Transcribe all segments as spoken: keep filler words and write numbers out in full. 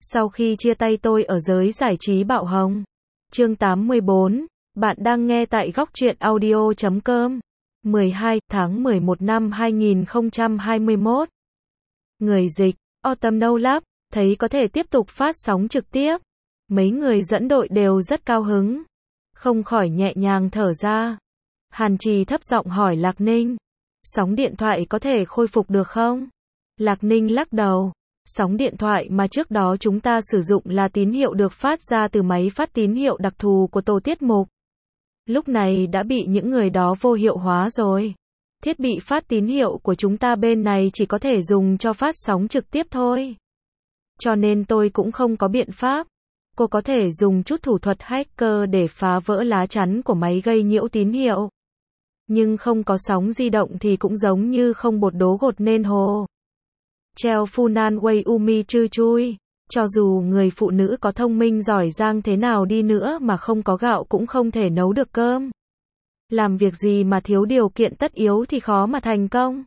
Sau khi chia tay tôi ở giới giải trí bạo hồng. Chương tám mươi bốn, bạn đang nghe tại góc truyện audio chấm com. mười hai tháng mười một năm hai nghìn không trăm hai mươi mốt. Người dịch, Autumn No Lab, thấy có thể tiếp tục phát sóng trực tiếp. Mấy người dẫn đội đều rất cao hứng. Không khỏi nhẹ nhàng thở ra. Hàn Trì thấp giọng hỏi Lạc Ninh. Sóng điện thoại có thể khôi phục được không? Lạc Ninh lắc đầu. Sóng điện thoại mà trước đó chúng ta sử dụng là tín hiệu được phát ra từ máy phát tín hiệu đặc thù của tổ tiết mục. Lúc này đã bị những người đó vô hiệu hóa rồi. Thiết bị phát tín hiệu của chúng ta bên này chỉ có thể dùng cho phát sóng trực tiếp thôi. Cho nên tôi cũng không có biện pháp. Cô có thể dùng chút thủ thuật hacker để phá vỡ lá chắn của máy gây nhiễu tín hiệu. Nhưng không có sóng di động thì cũng giống như không bột đố gột nên hồ. Treo Funan Wei Umi Chư Chui. Cho dù người phụ nữ có thông minh giỏi giang thế nào đi nữa mà không có gạo cũng không thể nấu được cơm. Làm việc gì mà thiếu điều kiện tất yếu thì khó mà thành công.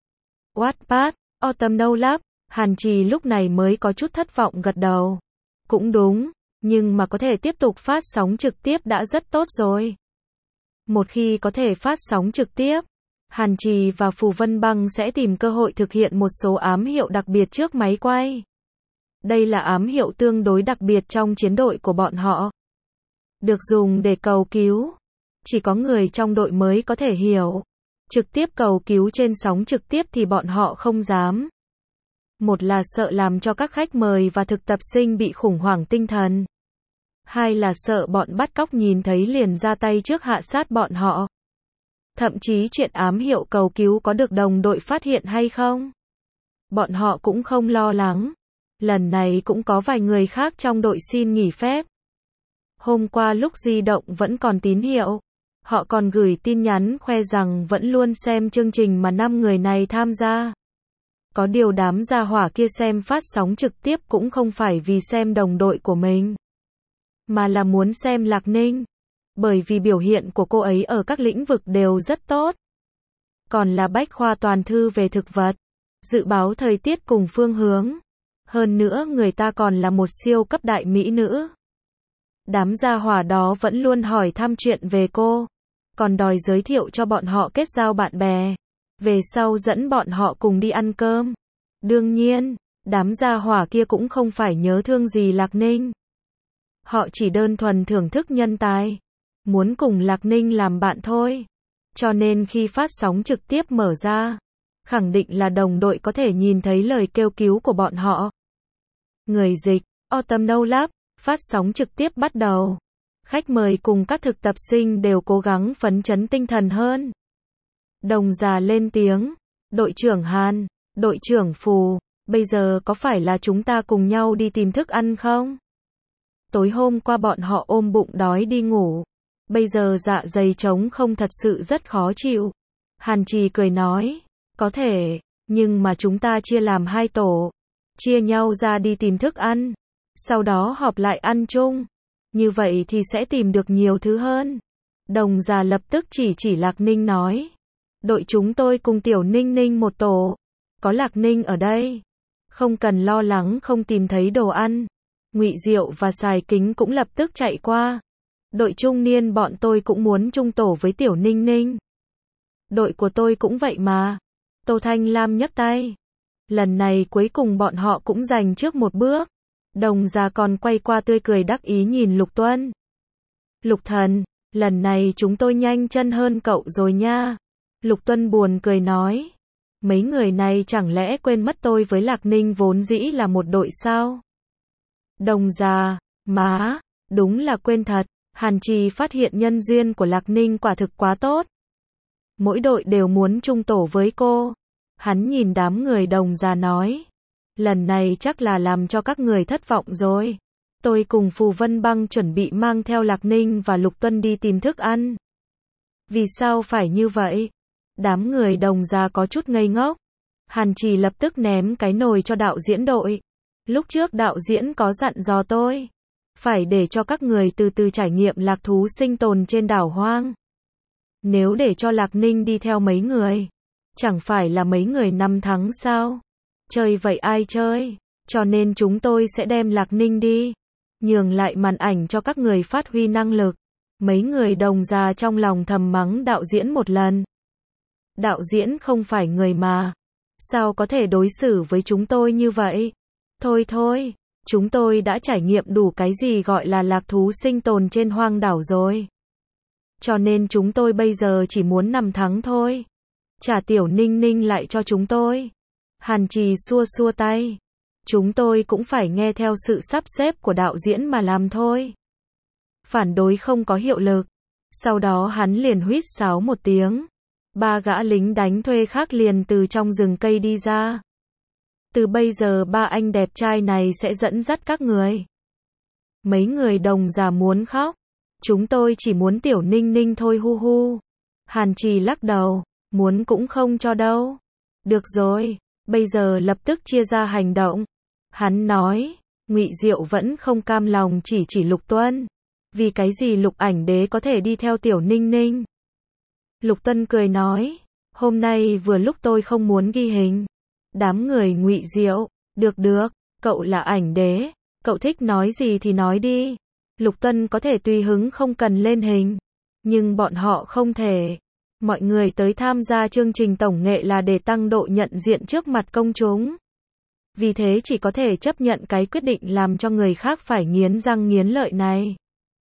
Wattpad, Autumn No Lab, Hàn Trì lúc này mới có chút thất vọng gật đầu. Cũng đúng, nhưng mà có thể tiếp tục phát sóng trực tiếp đã rất tốt rồi. Một khi có thể phát sóng trực tiếp, Hàn Trì và Phù Vân Băng sẽ tìm cơ hội thực hiện một số ám hiệu đặc biệt trước máy quay. Đây là ám hiệu tương đối đặc biệt trong chiến đội của bọn họ. Được dùng để cầu cứu. Chỉ có người trong đội mới có thể hiểu. Trực tiếp cầu cứu trên sóng trực tiếp thì bọn họ không dám. Một là sợ làm cho các khách mời và thực tập sinh bị khủng hoảng tinh thần. Hai là sợ bọn bắt cóc nhìn thấy liền ra tay trước hạ sát bọn họ. Thậm chí chuyện ám hiệu cầu cứu có được đồng đội phát hiện hay không, bọn họ cũng không lo lắng. Lần này cũng có vài người khác trong đội xin nghỉ phép. Hôm qua lúc di động vẫn còn tín hiệu, họ còn gửi tin nhắn khoe rằng vẫn luôn xem chương trình mà năm người này tham gia. Có điều đám gia hỏa kia xem phát sóng trực tiếp cũng không phải vì xem đồng đội của mình, mà là muốn xem Lạc Ninh. Bởi vì biểu hiện của cô ấy ở các lĩnh vực đều rất tốt. Còn là bách khoa toàn thư về thực vật, dự báo thời tiết cùng phương hướng. Hơn nữa người ta còn là một siêu cấp đại mỹ nữ. Đám gia hỏa đó vẫn luôn hỏi thăm chuyện về cô. Còn đòi giới thiệu cho bọn họ kết giao bạn bè. Về sau dẫn bọn họ cùng đi ăn cơm. Đương nhiên, đám gia hỏa kia cũng không phải nhớ thương gì Lạc Ninh. Họ chỉ đơn thuần thưởng thức nhân tài. Muốn cùng Lạc Ninh làm bạn thôi. Cho nên khi phát sóng trực tiếp mở ra, khẳng định là đồng đội có thể nhìn thấy lời kêu cứu của bọn họ. Người dịch, Autumn No Lab, phát sóng trực tiếp bắt đầu. Khách mời cùng các thực tập sinh đều cố gắng phấn chấn tinh thần hơn. Đồng già lên tiếng. Đội trưởng Hàn, đội trưởng Phù, bây giờ có phải là chúng ta cùng nhau đi tìm thức ăn không? Tối hôm qua bọn họ ôm bụng đói đi ngủ. Bây giờ dạ dày trống không thật sự rất khó chịu. Hàn Trì cười nói, có thể, nhưng mà chúng ta chia làm hai tổ. Chia nhau ra đi tìm thức ăn. Sau đó họp lại ăn chung. Như vậy thì sẽ tìm được nhiều thứ hơn. Đồng già lập tức chỉ chỉ Lạc Ninh nói. Đội chúng tôi cùng Tiểu Ninh Ninh một tổ. Có Lạc Ninh ở đây. Không cần lo lắng không tìm thấy đồ ăn. Ngụy Diệu và Sài Kính cũng lập tức chạy qua. Đội trung niên bọn tôi cũng muốn chung tổ với Tiểu Ninh Ninh. Đội của tôi cũng vậy mà. Tô Thanh Lam nhấc tay. Lần này cuối cùng bọn họ cũng giành trước một bước. Đồng già còn quay qua tươi cười đắc ý nhìn Lục Tuân. Lục thần, lần này chúng tôi nhanh chân hơn cậu rồi nha. Lục Tuân buồn cười nói. Mấy người này chẳng lẽ quên mất tôi với Lạc Ninh vốn dĩ là một đội sao? Đồng già, má, đúng là quên thật. Hàn Trì phát hiện nhân duyên của Lạc Ninh quả thực quá tốt. Mỗi đội đều muốn chung tổ với cô. Hắn nhìn đám người đồng già nói. Lần này chắc là làm cho các người thất vọng rồi. Tôi cùng Phù Vân Băng chuẩn bị mang theo Lạc Ninh và Lục Tuân đi tìm thức ăn. Vì sao phải như vậy? Đám người đồng già có chút ngây ngốc. Hàn Trì lập tức ném cái nồi cho đạo diễn đội. Lúc trước đạo diễn có dặn dò tôi. Phải để cho các người từ từ trải nghiệm lạc thú sinh tồn trên đảo hoang. Nếu để cho Lạc Ninh đi theo mấy người, chẳng phải là mấy người năm tháng sao? Chơi vậy ai chơi? Cho nên chúng tôi sẽ đem Lạc Ninh đi, nhường lại màn ảnh cho các người phát huy năng lực. Mấy người đồng già trong lòng thầm mắng đạo diễn một lần. Đạo diễn không phải người mà. Sao có thể đối xử với chúng tôi như vậy? Thôi thôi, chúng tôi đã trải nghiệm đủ cái gì gọi là lạc thú sinh tồn trên hoang đảo rồi. Cho nên chúng tôi bây giờ chỉ muốn nằm thắng thôi. Trả Tiểu Ninh Ninh lại cho chúng tôi. Hàn Trì xua xua tay. Chúng tôi cũng phải nghe theo sự sắp xếp của đạo diễn mà làm thôi. Phản đối không có hiệu lực. Sau đó hắn liền huýt sáo một tiếng. Ba gã lính đánh thuê khác liền từ trong rừng cây đi ra. Từ bây giờ ba anh đẹp trai này sẽ dẫn dắt các người. Mấy người đồng già muốn khóc. Chúng tôi chỉ muốn Tiểu Ninh Ninh thôi hu hu. Hàn Trì lắc đầu. Muốn cũng không cho đâu. Được rồi, bây giờ lập tức chia ra hành động. Hắn nói, Ngụy Diệu vẫn không cam lòng chỉ chỉ Lục Tuân. Vì cái gì Lục Ảnh Đế có thể đi theo Tiểu Ninh Ninh? Lục Tuân cười nói, hôm nay vừa lúc tôi không muốn ghi hình. Đám người Ngụy Diệu, được được, cậu là Ảnh Đế, cậu thích nói gì thì nói đi. Lục Tuân có thể tùy hứng không cần lên hình, nhưng bọn họ không thể. Mọi người tới tham gia chương trình tổng nghệ là để tăng độ nhận diện trước mặt công chúng. Vì thế chỉ có thể chấp nhận cái quyết định làm cho người khác phải nghiến răng nghiến lợi này.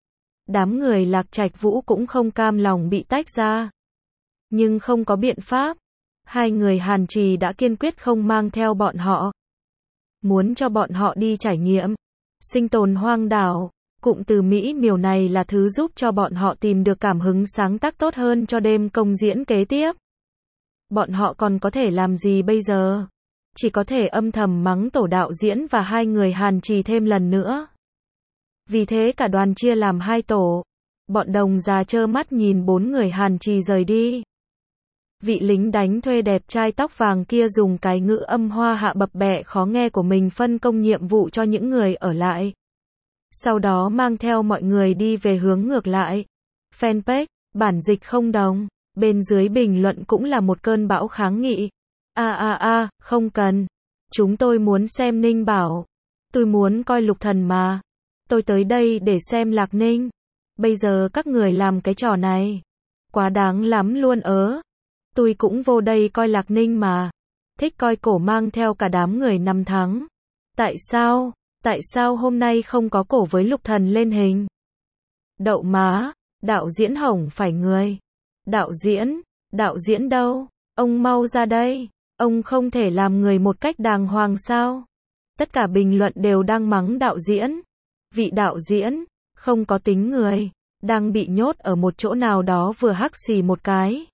Đám người Lạc Trạch Vũ cũng không cam lòng bị tách ra. Nhưng không có biện pháp. Hai người Hàn Trì đã kiên quyết không mang theo bọn họ. Muốn cho bọn họ đi trải nghiệm sinh tồn hoang đảo. Cụm từ mỹ miều này là thứ giúp cho bọn họ tìm được cảm hứng sáng tác tốt hơn cho đêm công diễn kế tiếp. Bọn họ còn có thể làm gì bây giờ? Chỉ có thể âm thầm mắng tổ đạo diễn và hai người Hàn Trì thêm lần nữa. Vì thế cả đoàn chia làm hai tổ. Bọn đồng già trơ mắt nhìn bốn người Hàn Trì rời đi. Vị lính đánh thuê đẹp trai tóc vàng kia dùng cái ngữ âm hoa hạ bập bẹ khó nghe của mình phân công nhiệm vụ cho những người ở lại. Sau đó mang theo mọi người đi về hướng ngược lại. Fanpage, bản dịch không đồng. Bên dưới bình luận cũng là một cơn bão kháng nghị. A a a, không cần. Chúng tôi muốn xem Ninh Bảo. Tôi muốn coi Lục Thần mà. Tôi tới đây để xem Lạc Ninh. Bây giờ các người làm cái trò này. Quá đáng lắm luôn ớ. Tôi cũng vô đây coi Lạc Ninh mà. Thích coi cổ mang theo cả đám người năm tháng. Tại sao? Tại sao hôm nay không có cổ với Lục Thần lên hình? Đậu má, đạo diễn hỏng phải người. Đạo diễn, đạo diễn đâu? Ông mau ra đây. Ông không thể làm người một cách đàng hoàng sao? Tất cả bình luận đều đang mắng đạo diễn. Vị đạo diễn, không có tính người, đang bị nhốt ở một chỗ nào đó vừa hắc xì một cái.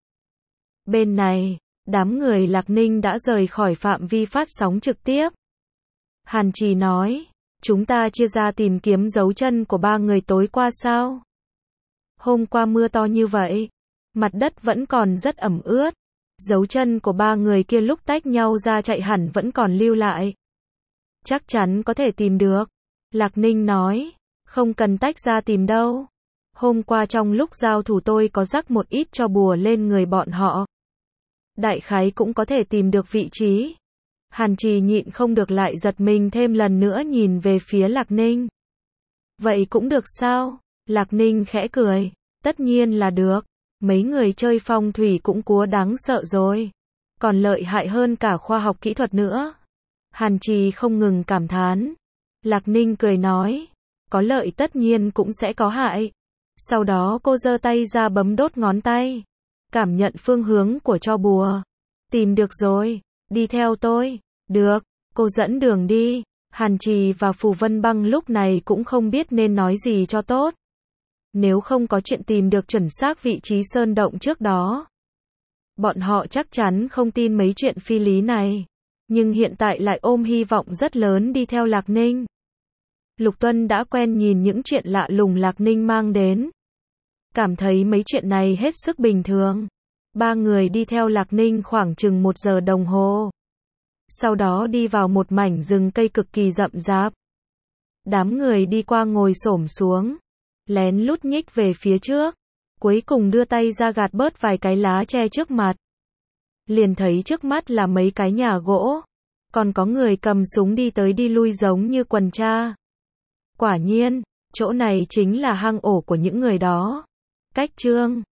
Bên này, đám người Lạc Ninh đã rời khỏi phạm vi phát sóng trực tiếp. Hàn Trì nói, chúng ta chia ra tìm kiếm dấu chân của ba người tối qua sao? Hôm qua mưa to như vậy, mặt đất vẫn còn rất ẩm ướt. Dấu chân của ba người kia lúc tách nhau ra chạy hẳn vẫn còn lưu lại. Chắc chắn có thể tìm được. Lạc Ninh nói, không cần tách ra tìm đâu. Hôm qua trong lúc giao thủ tôi có rắc một ít cho bùa lên người bọn họ. Đại khái cũng có thể tìm được vị trí. Hàn Trì nhịn không được lại giật mình thêm lần nữa nhìn về phía Lạc Ninh. Vậy cũng được sao? Lạc Ninh khẽ cười. Tất nhiên là được. Mấy người chơi phong thủy cũng cúa đáng sợ rồi. Còn lợi hại hơn cả khoa học kỹ thuật nữa. Hàn Trì không ngừng cảm thán. Lạc Ninh cười nói. Có lợi tất nhiên cũng sẽ có hại. Sau đó cô giơ tay ra bấm đốt ngón tay. Cảm nhận phương hướng của tro bùa. Tìm được rồi. Đi theo tôi. Được. Cô dẫn đường đi. Hàn Trì và Phù Vân Băng lúc này cũng không biết nên nói gì cho tốt. Nếu không có chuyện tìm được chuẩn xác vị trí sơn động trước đó, bọn họ chắc chắn không tin mấy chuyện phi lý này. Nhưng hiện tại lại ôm hy vọng rất lớn đi theo Lạc Ninh. Lục Tuân đã quen nhìn những chuyện lạ lùng Lạc Ninh mang đến. Cảm thấy mấy chuyện này hết sức bình thường. Ba người đi theo Lạc Ninh khoảng chừng một giờ đồng hồ. Sau đó đi vào một mảnh rừng cây cực kỳ rậm rạp. Đám người đi qua ngồi xổm xuống. Lén lút nhích về phía trước. Cuối cùng đưa tay ra gạt bớt vài cái lá tre trước mặt. Liền thấy trước mắt là mấy cái nhà gỗ. còn có người cầm súng đi tới đi lui giống như quần tra. Quả nhiên, chỗ này chính là hang ổ của những người đó. Cách chương